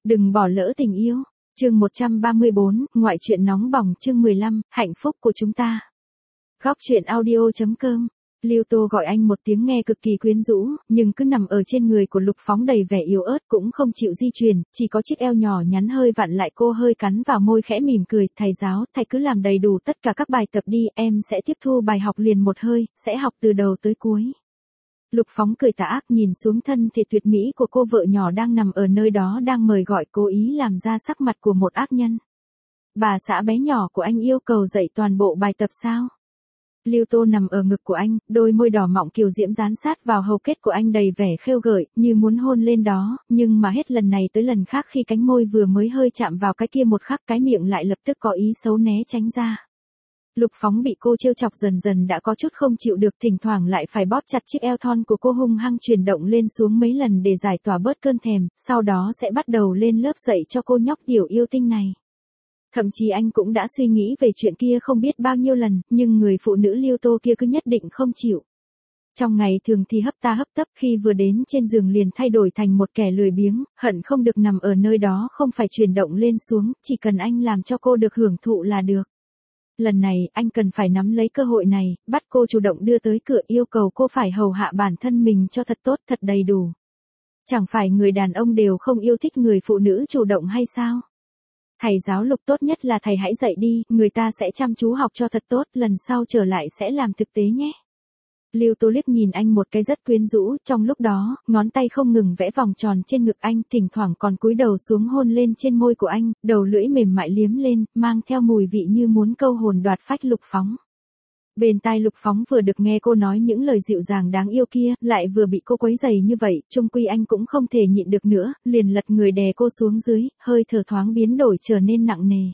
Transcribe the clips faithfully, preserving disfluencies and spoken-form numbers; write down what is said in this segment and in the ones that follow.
Đừng bỏ lỡ tình yêu. Chương một trăm ba mươi bốn, ngoại truyện nóng bỏng. Chương mười lăm, hạnh phúc của chúng ta. Góc truyện audio chấm com. Lưu Tô gọi anh một tiếng nghe cực kỳ quyến rũ, nhưng cứ nằm ở trên người của Lục Phóng đầy vẻ yếu ớt cũng không chịu di chuyển, chỉ có chiếc eo nhỏ nhắn hơi vặn lại. Cô hơi cắn vào môi khẽ mỉm cười, thầy giáo, thầy cứ làm đầy đủ tất cả các bài tập đi, em sẽ tiếp thu bài học liền một hơi, sẽ học từ đầu tới cuối. Lục Phóng cười tà ác nhìn xuống thân thể tuyệt mỹ của cô vợ nhỏ đang nằm ở nơi đó đang mời gọi, cố ý làm ra sắc mặt của một ác nhân. Bà xã bé nhỏ của anh yêu cầu dạy toàn bộ bài tập sao? Lưu Tô nằm ở ngực của anh, đôi môi đỏ mọng kiều diễm dán sát vào hầu kết của anh đầy vẻ khêu gợi, như muốn hôn lên đó, nhưng mà hết lần này tới lần khác khi cánh môi vừa mới hơi chạm vào cái kia một khắc, cái miệng lại lập tức có ý xấu né tránh ra. Lục Phóng bị cô trêu chọc dần dần đã có chút không chịu được, thỉnh thoảng lại phải bóp chặt chiếc eo thon của cô hung hăng chuyển động lên xuống mấy lần để giải tỏa bớt cơn thèm, sau đó sẽ bắt đầu lên lớp dạy cho cô nhóc tiểu yêu tinh này. Thậm chí anh cũng đã suy nghĩ về chuyện kia không biết bao nhiêu lần, nhưng người phụ nữ Lưu Tô kia cứ nhất định không chịu. Trong ngày thường thì hấp ta hấp tấp, khi vừa đến trên giường liền thay đổi thành một kẻ lười biếng, hận không được nằm ở nơi đó không phải chuyển động lên xuống, chỉ cần anh làm cho cô được hưởng thụ là được. Lần này, anh cần phải nắm lấy cơ hội này, bắt cô chủ động đưa tới cửa, yêu cầu cô phải hầu hạ bản thân mình cho thật tốt, thật đầy đủ. Chẳng phải người đàn ông đều không yêu thích người phụ nữ chủ động hay sao? Thầy giáo Lục, tốt nhất là thầy hãy dạy đi, người ta sẽ chăm chú học cho thật tốt, lần sau trở lại sẽ làm thực tế nhé. Lưu Tô liếc nhìn anh một cái rất quyến rũ, trong lúc đó, ngón tay không ngừng vẽ vòng tròn trên ngực anh, thỉnh thoảng còn cúi đầu xuống hôn lên trên môi của anh, đầu lưỡi mềm mại liếm lên, mang theo mùi vị như muốn câu hồn đoạt phách Lục Phóng. Bên tai Lục Phóng vừa được nghe cô nói những lời dịu dàng đáng yêu kia, lại vừa bị cô quấy rầy như vậy, chung quy anh cũng không thể nhịn được nữa, liền lật người đè cô xuống dưới, hơi thở thoáng biến đổi trở nên nặng nề.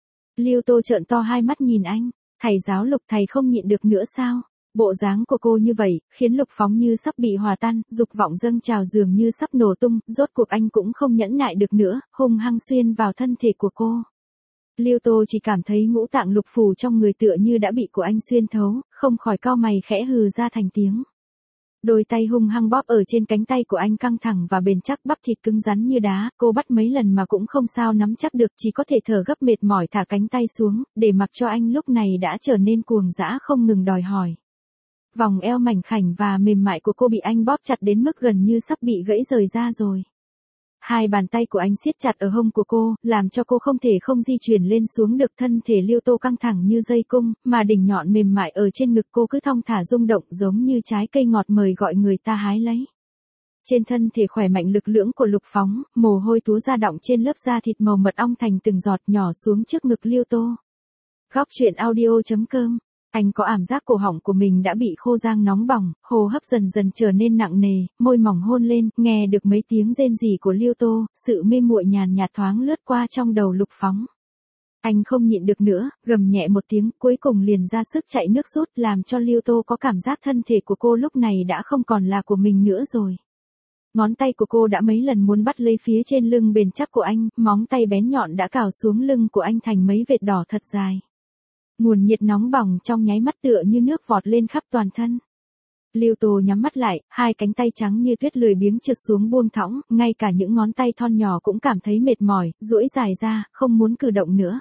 Lưu Tô trợn to hai mắt nhìn anh, thầy giáo Lục, thầy không nhịn được nữa sao? Bộ dáng của cô như vậy, khiến Lục Phóng như sắp bị hòa tan, dục vọng dâng trào dường như sắp nổ tung, rốt cuộc anh cũng không nhẫn nại được nữa, hung hăng xuyên vào thân thể của cô. Lưu Tô chỉ cảm thấy ngũ tạng lục phủ trong người tựa như đã bị của anh xuyên thấu, không khỏi cau mày khẽ hừ ra thành tiếng. Đôi tay hung hăng bóp ở trên cánh tay của anh căng thẳng và bền chắc, bắp thịt cứng rắn như đá, cô bắt mấy lần mà cũng không sao nắm chắc được, chỉ có thể thở gấp mệt mỏi thả cánh tay xuống, để mặc cho anh lúc này đã trở nên cuồng dã không ngừng đòi hỏi. Vòng eo mảnh khảnh và mềm mại của cô bị anh bóp chặt đến mức gần như sắp bị gãy rời ra rồi. Hai bàn tay của anh siết chặt ở hông của cô, làm cho cô không thể không di chuyển lên xuống được, thân thể Lưu Tô căng thẳng như dây cung, mà đỉnh nhọn mềm mại ở trên ngực cô cứ thong thả rung động giống như trái cây ngọt mời gọi người ta hái lấy. Trên thân thể khỏe mạnh lực lưỡng của Lục Phóng, mồ hôi túa ra đọng trên lớp da thịt màu mật ong thành từng giọt nhỏ xuống trước ngực Lưu Tô. Góc truyện audio chấm com. Anh có ảm giác cổ họng của mình đã bị khô rang nóng bỏng, hô hấp dần dần trở nên nặng nề, môi mỏng hôn lên, nghe được mấy tiếng rên rỉ của Lưu Tô, sự mê muội nhàn nhạt thoáng lướt qua trong đầu Lục Phóng. Anh không nhịn được nữa, gầm nhẹ một tiếng, cuối cùng liền ra sức chạy nước rút, làm cho Lưu Tô có cảm giác thân thể của cô lúc này đã không còn là của mình nữa rồi. Ngón tay của cô đã mấy lần muốn bắt lấy phía trên lưng bền chắc của anh, móng tay bén nhọn đã cào xuống lưng của anh thành mấy vệt đỏ thật dài. Nguồn nhiệt nóng bỏng trong nháy mắt tựa như nước vọt lên khắp toàn thân. Lưu Tô nhắm mắt lại, hai cánh tay trắng như tuyết lười biếng trượt xuống buông thõng, ngay cả những ngón tay thon nhỏ cũng cảm thấy mệt mỏi, duỗi dài ra, không muốn cử động nữa.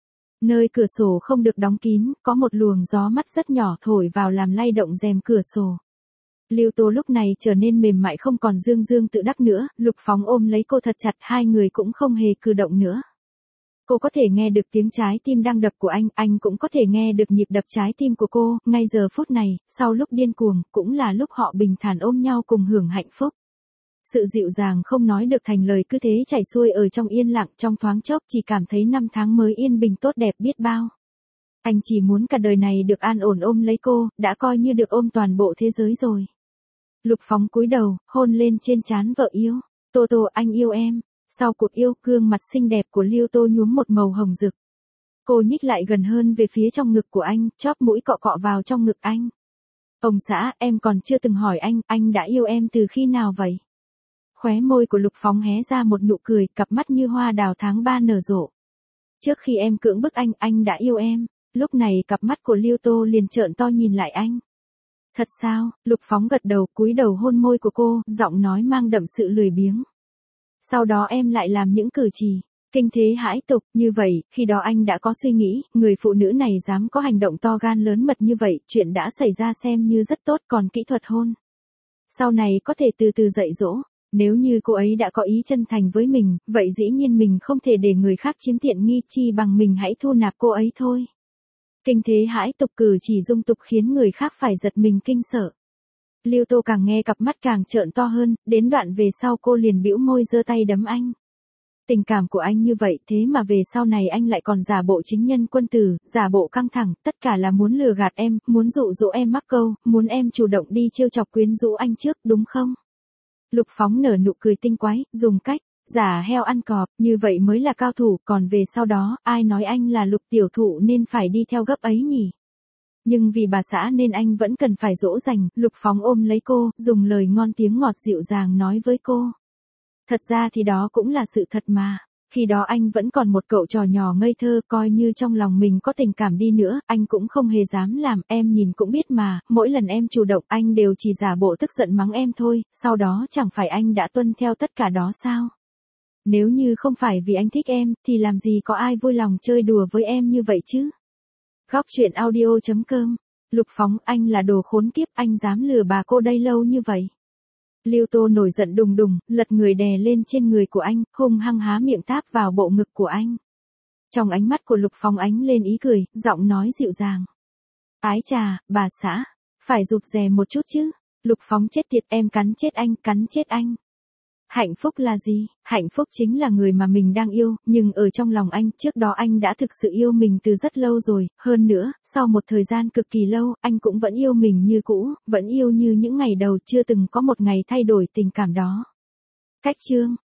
Nơi cửa sổ không được đóng kín, có một luồng gió mắt rất nhỏ thổi vào làm lay động rèm cửa sổ. Lưu Tô lúc này trở nên mềm mại không còn dương dương tự đắc nữa, Lục Phóng ôm lấy cô thật chặt, hai người cũng không hề cử động nữa. Cô có thể nghe được tiếng trái tim đang đập của anh, anh cũng có thể nghe được nhịp đập trái tim của cô, ngay giờ phút này, sau lúc điên cuồng, cũng là lúc họ bình thản ôm nhau cùng hưởng hạnh phúc. Sự dịu dàng không nói được thành lời cứ thế chảy xuôi ở trong yên lặng, trong thoáng chốc chỉ cảm thấy năm tháng mới yên bình tốt đẹp biết bao. Anh chỉ muốn cả đời này được an ổn ôm lấy cô, đã coi như được ôm toàn bộ thế giới rồi. Lục Phóng cúi đầu, hôn lên trên trán vợ yêu. Tô Tô, anh yêu em. Sau cuộc yêu, gương mặt xinh đẹp của Lưu Tô nhuốm một màu hồng rực. Cô nhích lại gần hơn về phía trong ngực của anh, chóp mũi cọ cọ vào trong ngực anh. Ông xã, em còn chưa từng hỏi anh, anh đã yêu em từ khi nào vậy? Khóe môi của Lục Phóng hé ra một nụ cười, cặp mắt như hoa đào tháng ba nở rộ. Trước khi em cưỡng bức anh, anh đã yêu em. Lúc này cặp mắt của Lưu Tô liền trợn to nhìn lại anh. Thật sao? Lục Phóng gật đầu, cúi đầu hôn môi của cô, giọng nói mang đậm sự lười biếng. Sau đó em lại làm những cử chỉ kinh thế hãi tục như vậy, khi đó anh đã có suy nghĩ, người phụ nữ này dám có hành động to gan lớn mật như vậy, chuyện đã xảy ra xem như rất tốt, còn kỹ thuật hôn sau này có thể từ từ dạy dỗ. Nếu như cô ấy đã có ý chân thành với mình, vậy dĩ nhiên mình không thể để người khác chiếm tiện nghi, chi bằng mình hãy thu nạp cô ấy thôi. Kinh thế hãi tục, cử chỉ dung tục khiến người khác phải giật mình kinh sợ. Lưu Tô càng nghe cặp mắt càng trợn to hơn, đến đoạn về sau cô liền bĩu môi giơ tay đấm anh. Tình cảm của anh như vậy, thế mà về sau này anh lại còn giả bộ chính nhân quân tử, giả bộ căng thẳng, tất cả là muốn lừa gạt em, muốn dụ dỗ em mắc câu, muốn em chủ động đi trêu chọc quyến rũ anh trước, đúng không? Lục Phóng nở nụ cười tinh quái, dùng cách giả heo ăn cọp, như vậy mới là cao thủ, còn về sau đó, ai nói anh là Lục tiểu thụ nên phải đi theo gấp ấy nhỉ? Nhưng vì bà xã nên anh vẫn cần phải dỗ dành. Lục Phóng ôm lấy cô, dùng lời ngon tiếng ngọt dịu dàng nói với cô. Thật ra thì đó cũng là sự thật mà. Khi đó anh vẫn còn một cậu trò nhỏ ngây thơ, coi như trong lòng mình có tình cảm đi nữa, anh cũng không hề dám làm, em nhìn cũng biết mà, mỗi lần em chủ động anh đều chỉ giả bộ tức giận mắng em thôi, sau đó chẳng phải anh đã tuân theo tất cả đó sao? Nếu như không phải vì anh thích em, thì làm gì có ai vui lòng chơi đùa với em như vậy chứ? Góc truyện audio chấm com. Lục Phóng, anh là đồ khốn kiếp, anh dám lừa bà cô đây lâu như vậy. Lưu Tô nổi giận đùng đùng, lật người đè lên trên người của anh, hung hăng há miệng táp vào bộ ngực của anh. Trong ánh mắt của Lục Phóng ánh lên ý cười, giọng nói dịu dàng. Ái chà, bà xã, phải rụt rè một chút chứ. Lục Phóng chết tiệt, em cắn chết anh, cắn chết anh. Hạnh phúc là gì? Hạnh phúc chính là người mà mình đang yêu, nhưng ở trong lòng anh, trước đó anh đã thực sự yêu mình từ rất lâu rồi, hơn nữa, sau một thời gian cực kỳ lâu, anh cũng vẫn yêu mình như cũ, vẫn yêu như những ngày đầu, chưa từng có một ngày thay đổi tình cảm đó. Cách chương